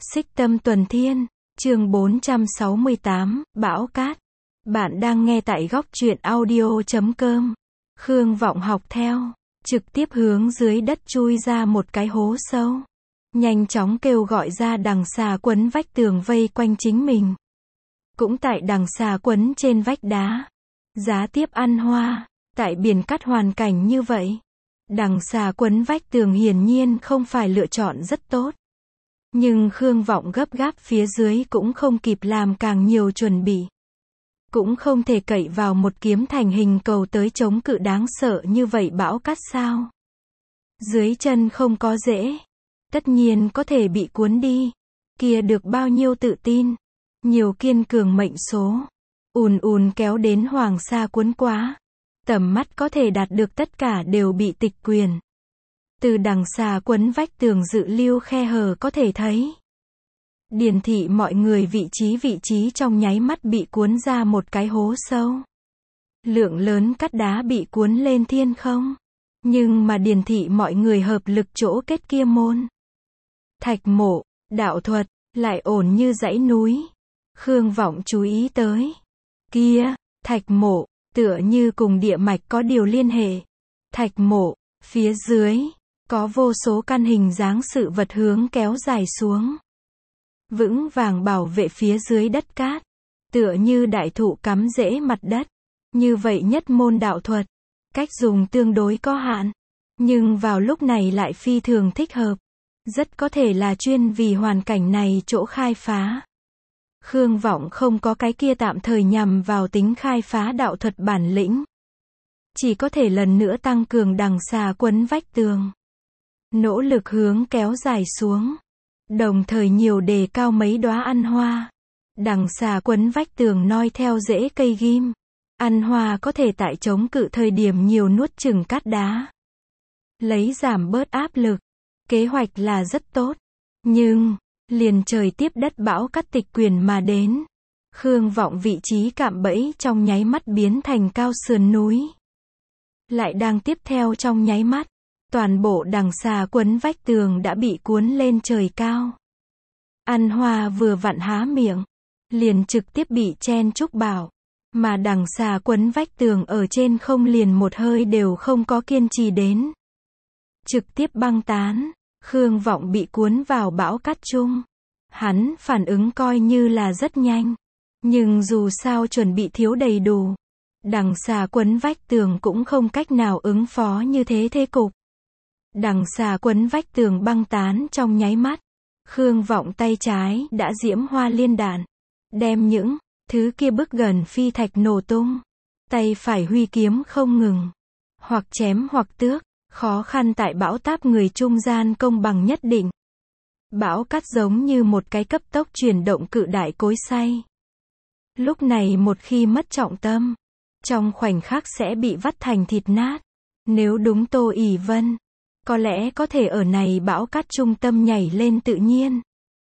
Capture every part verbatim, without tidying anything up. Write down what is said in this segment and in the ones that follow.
Xích Tâm Tuần Thiên, chương bốn trăm sáu mươi tám, Bão Cát. Bạn đang nghe tại góc truyện audio chấm com. Khương Vọng học theo, trực tiếp hướng dưới đất chui ra một cái hố sâu. Nhanh chóng kêu gọi ra đằng xà quấn vách tường vây quanh chính mình. Cũng tại đằng xà quấn trên vách đá. Giá tiếp ăn hoa, tại biển cát hoàn cảnh như vậy. Đằng xà quấn vách tường hiển nhiên không phải lựa chọn rất tốt. Nhưng Khương Vọng gấp gáp phía dưới cũng không kịp làm càng nhiều chuẩn bị. Cũng không thể cậy vào một kiếm thành hình cầu tới chống cự đáng sợ như vậy bão cát sao. Dưới chân không có rễ. Tất nhiên có thể bị cuốn đi. Kia được bao nhiêu tự tin. Nhiều kiên cường mệnh số. Ùn ùn kéo đến hoàng sa cuốn quá. Tầm mắt có thể đạt được tất cả đều bị tịch quyền. Từ đằng xà quấn vách tường dự lưu khe hở có thể thấy. Điền thị mọi người vị trí vị trí trong nháy mắt bị cuốn ra một cái hố sâu. Lượng lớn cát đá bị cuốn lên thiên không. Nhưng mà điền thị mọi người hợp lực chỗ kết kia môn. Thạch mộ, đạo thuật, lại ổn như dãy núi. Khương Vọng chú ý tới. Kia, thạch mộ, tựa như cùng địa mạch có điều liên hệ. Thạch mộ, phía dưới, có vô số căn hình dáng sự vật hướng kéo dài xuống. Vững vàng bảo vệ phía dưới đất cát. Tựa như đại thụ cắm rễ mặt đất. Như vậy nhất môn đạo thuật. Cách dùng tương đối có hạn. Nhưng vào lúc này lại phi thường thích hợp. Rất có thể là chuyên vì hoàn cảnh này chỗ khai phá. Khương Vọng không có cái kia tạm thời nhằm vào tính khai phá đạo thuật bản lĩnh. Chỉ có thể lần nữa tăng cường đằng xà quấn vách tường. Nỗ lực hướng kéo dài xuống. Đồng thời nhiều đề cao mấy đóa ăn hoa. Đằng xà quấn vách tường noi theo rễ cây ghim. Ăn hoa có thể tại chống cự thời điểm nhiều nuốt chửng cát đá. Lấy giảm bớt áp lực. Kế hoạch là rất tốt. Nhưng, liền trời tiếp đất bão cát tịch quyền mà đến. Khương Vọng vị trí cạm bẫy trong nháy mắt biến thành cao sườn núi. Lại đang tiếp theo trong nháy mắt. Toàn bộ đằng xà quấn vách tường đã bị cuốn lên trời cao. Ăn hoa vừa vặn há miệng. Liền trực tiếp bị chen chúc bảo. Mà đằng xà quấn vách tường ở trên không liền một hơi đều không có kiên trì đến. Trực tiếp băng tán. Khương Vọng bị cuốn vào bão cát chung. Hắn phản ứng coi như là rất nhanh. Nhưng dù sao chuẩn bị thiếu đầy đủ. Đằng xà quấn vách tường cũng không cách nào ứng phó như thế thế cục. Đằng xà quấn vách tường băng tán trong nháy mắt. Khương Vọng tay trái đã diễm hoa liên đạn. Đem những thứ kia bước gần phi thạch nổ tung. Tay phải huy kiếm không ngừng. Hoặc chém hoặc tước. Khó khăn tại bão táp người trung gian công bằng nhất định. Bão cát giống như một cái cấp tốc chuyển động cự đại cối xay. Lúc này một khi mất trọng tâm. Trong khoảnh khắc sẽ bị vắt thành thịt nát. Nếu đúng Tô ỷ Vân. Có lẽ có thể ở này bão cát trung tâm nhảy lên tự nhiên.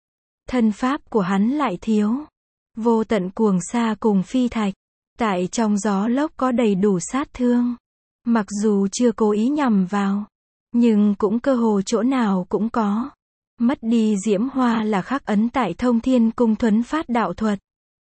Thân pháp của hắn lại thiếu. Vô tận cuồng sa cùng phi thạch. Tại trong gió lốc có đầy đủ sát thương. Mặc dù chưa cố ý nhằm vào. Nhưng cũng cơ hồ chỗ nào cũng có. Mất đi diễm hoa là khắc ấn tại thông thiên cung thuấn phát đạo thuật.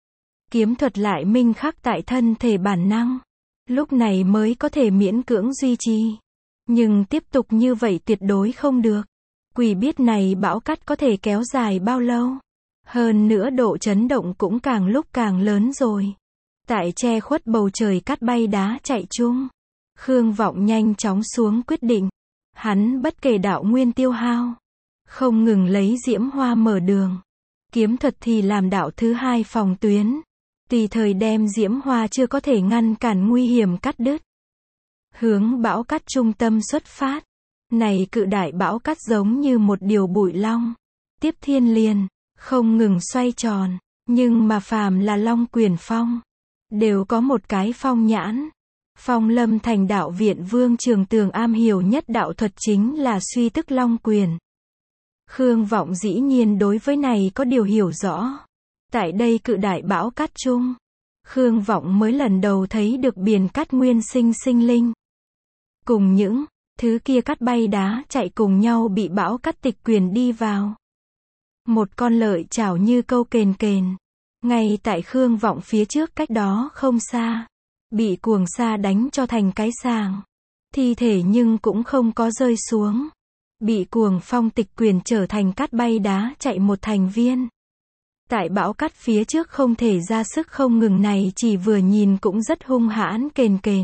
Kiếm thuật lại minh khắc tại thân thể bản năng. Lúc này mới có thể miễn cưỡng duy trì. Nhưng tiếp tục như vậy tuyệt đối không được. Quỷ biết này bão cát có thể kéo dài bao lâu. Hơn nữa độ chấn động cũng càng lúc càng lớn rồi. Tại che khuất bầu trời cát bay đá chạy chung. Khương Vọng nhanh chóng xuống quyết định. Hắn bất kể đạo nguyên tiêu hao. Không ngừng lấy diễm hoa mở đường. Kiếm thuật thì làm đạo thứ hai phòng tuyến. Tùy thời đem diễm hoa chưa có thể ngăn cản nguy hiểm cắt đứt. Hướng bão cát trung tâm xuất phát. Này cự đại bão cát giống như một điều bụi long. Tiếp thiên liền, không ngừng xoay tròn. Nhưng mà phàm là long quyền phong. Đều có một cái phong nhãn. Phong Lâm Thành đạo viện Vương Trường Tường am hiểu nhất đạo thuật chính là suy tức long quyền. Khương Vọng dĩ nhiên đối với này có điều hiểu rõ. Tại đây cự đại bão cát chung. Khương Vọng mới lần đầu thấy được biển cát nguyên sinh sinh linh. Cùng những thứ kia cát bay đá chạy cùng nhau bị bão cát tịch quyền đi vào. Một con lợi chảo như câu kền kền. Ngay tại Khương Vọng phía trước cách đó không xa. Bị cuồng sa đánh cho thành cái sàng. Thi thể nhưng cũng không có rơi xuống. Bị cuồng phong tịch quyền trở thành cát bay đá chạy một thành viên. Tại bão cát phía trước không thể ra sức không ngừng này chỉ vừa nhìn cũng rất hung hãn kền kền.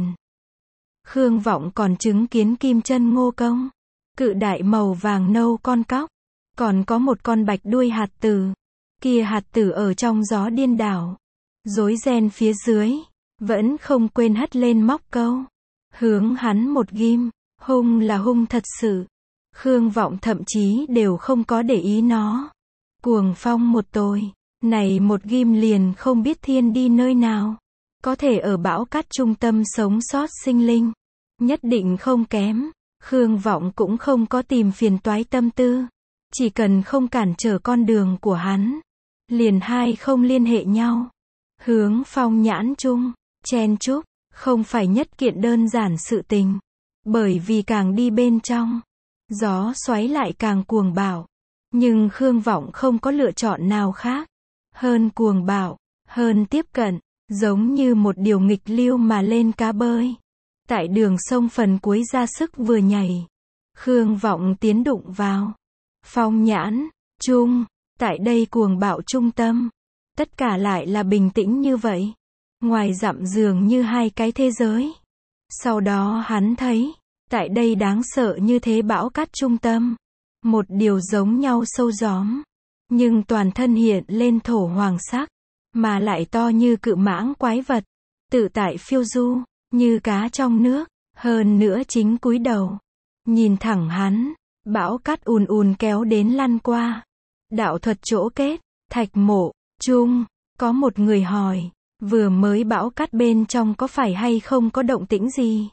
Khương Vọng còn chứng kiến kim chân ngô công. Cự đại màu vàng nâu con cóc. Còn có một con bạch đuôi hạt tử. Kia hạt tử ở trong gió điên đảo. Rối ren phía dưới. Vẫn không quên hất lên móc câu. Hướng hắn một ghim. Hung là hung thật sự. Khương Vọng thậm chí đều không có để ý nó. Cuồng phong một tồi. Này một ghim liền không biết thiên đi nơi nào. Có thể ở bão cát trung tâm sống sót sinh linh. Nhất định không kém. Khương Vọng cũng không có tìm phiền toái tâm tư. Chỉ cần không cản trở con đường của hắn. Liền hai không liên hệ nhau. Hướng phong nhãn chung. Chen chúc. Không phải nhất kiện đơn giản sự tình. Bởi vì càng đi bên trong. Gió xoáy lại càng cuồng bạo. Nhưng Khương Vọng không có lựa chọn nào khác. Hơn cuồng bạo. Hơn tiếp cận. Giống như một điều nghịch lưu mà lên cá bơi. Tại đường sông phần cuối ra sức vừa nhảy. Khương Vọng tiến đụng vào. Phong nhãn. Chung. Tại đây cuồng bạo trung tâm. Tất cả lại là bình tĩnh như vậy. Ngoài dặm dường như hai cái thế giới. Sau đó hắn thấy. Tại đây đáng sợ như thế bão cát trung tâm. Một điều giống nhau sâu gióm. Nhưng toàn thân hiện lên thổ hoàng sắc. Mà lại to như cự mãng quái vật. Tự tại phiêu du. Như cá trong nước. Hơn nữa chính cúi đầu. Nhìn thẳng hắn. Bão cát ùn ùn kéo đến lăn qua. Đạo thuật chỗ kết. Thạch mộ. Chung. Có một người hỏi. Vừa mới bão cát bên trong có phải hay không có động tĩnh gì?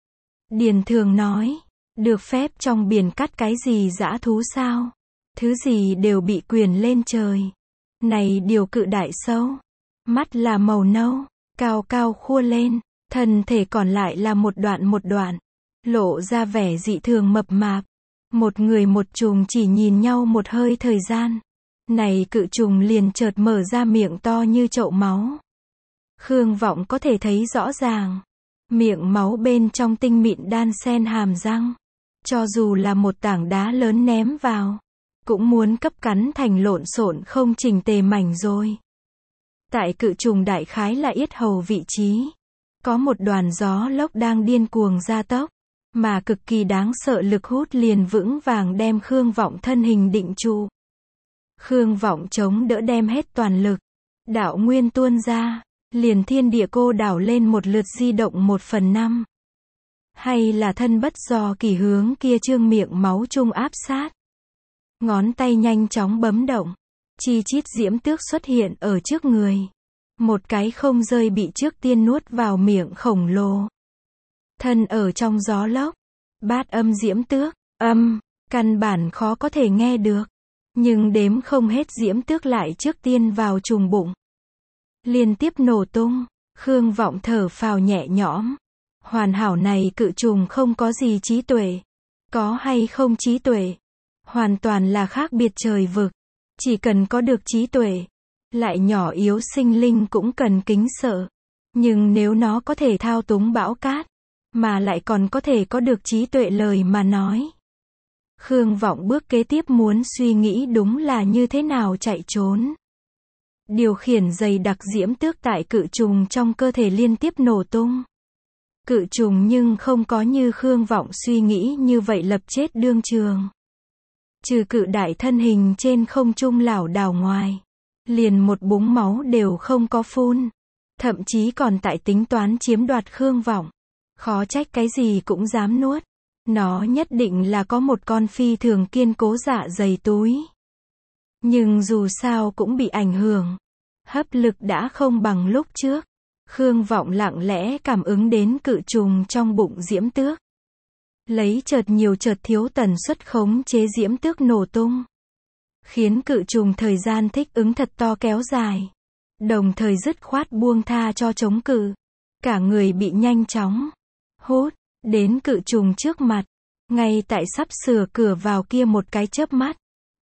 Điền Thường nói. Được phép trong biển cát cái gì dã thú sao? Thứ gì đều bị quyền lên trời. Này điều cự đại sâu. Mắt là màu nâu. Cao cao khua lên. Thân thể còn lại là một đoạn một đoạn. Lộ ra vẻ dị thường mập mạp. Một người một trùng chỉ nhìn nhau một hơi thời gian. Này cự trùng liền chợt mở ra miệng to như chậu máu. Khương Vọng có thể thấy rõ ràng. Miệng máu bên trong tinh mịn đan xen hàm răng. Cho dù là một tảng đá lớn ném vào. Cũng muốn cấp cắn thành lộn xộn không chỉnh tề mảnh rồi. Tại cự trùng đại khái là yết hầu vị trí. Có một đoàn gió lốc đang điên cuồng gia tốc. Mà cực kỳ đáng sợ lực hút liền vững vàng đem Khương Vọng thân hình định trụ. Khương Vọng chống đỡ đem hết toàn lực. Đạo nguyên tuôn ra. Liền thiên địa cô đảo lên một lượt di động một phần năm. Hay là thân bất do kỳ hướng kia trương miệng máu trung áp sát. Ngón tay nhanh chóng bấm động. Chi chít diễm tước xuất hiện ở trước người. Một cái không rơi bị trước tiên nuốt vào miệng khổng lồ. Thân ở trong gió lốc. Bát âm diễm tước. Âm. Căn bản khó có thể nghe được. Nhưng đếm không hết diễm tước lại trước tiên vào trùng bụng. Liên tiếp nổ tung. Khương Vọng thở phào nhẹ nhõm. Hoàn hảo này cự trùng không có gì trí tuệ. Có hay không trí tuệ. Hoàn toàn là khác biệt trời vực. Chỉ cần có được trí tuệ. Lại nhỏ yếu sinh linh cũng cần kính sợ. Nhưng nếu nó có thể thao túng bão cát. Mà lại còn có thể có được trí tuệ lời mà nói. Khương Vọng bước kế tiếp muốn suy nghĩ đúng là như thế nào chạy trốn. Điều khiển dày đặc diễm tước tại cự trùng trong cơ thể liên tiếp nổ tung. Cự trùng nhưng không có như Khương Vọng suy nghĩ như vậy lập chết đương trường. Trừ cự đại thân hình trên không trung lảo đảo ngoài. Liền một búng máu đều không có phun. Thậm chí còn tại tính toán chiếm đoạt Khương Vọng. Khó trách cái gì cũng dám nuốt. Nó nhất định là có một con phi thường kiên cố dạ dày túi. Nhưng dù sao cũng bị ảnh hưởng. Hấp lực đã không bằng lúc trước. Khương Vọng lặng lẽ cảm ứng đến cự trùng trong bụng diễm tước. Lấy chợt nhiều chợt thiếu tần suất khống chế diễm tước nổ tung. Khiến cự trùng thời gian thích ứng thật to kéo dài. Đồng thời dứt khoát buông tha cho chống cự. Cả người bị nhanh chóng hút đến cự trùng trước mặt. Ngay tại sắp sửa cửa vào kia một cái chớp mắt.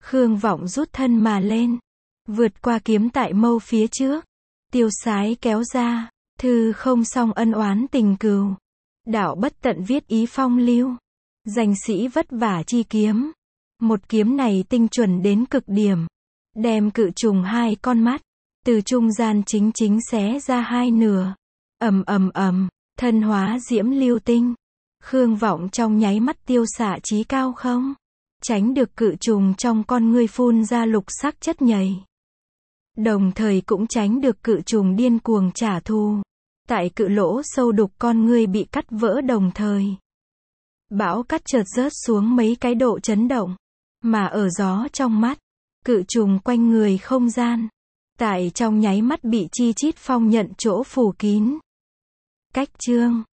Khương Vọng rút thân mà lên, vượt qua kiếm tại mâu phía trước, tiêu sái kéo ra, thư không song ân oán tình cừu, đạo bất tận viết ý phong lưu, danh sĩ vất vả chi kiếm. Một kiếm này tinh chuẩn đến cực điểm, đem cự trùng hai con mắt, từ trung gian chính chính xé ra hai nửa. Ầm ầm ầm, thân hóa diễm lưu tinh. Khương Vọng trong nháy mắt tiêu xạ chí cao không, tránh được cự trùng trong con ngươi phun ra lục sắc chất nhầy. Đồng thời cũng tránh được cự trùng điên cuồng trả thù. Tại cự lỗ sâu đục con ngươi bị cắt vỡ đồng thời. Bão cắt chợt rớt xuống mấy cái độ chấn động. Mà ở gió trong mắt, cự trùng quanh người không gian. Tại trong nháy mắt bị chi chít phong nhận chỗ phủ kín. Cách chương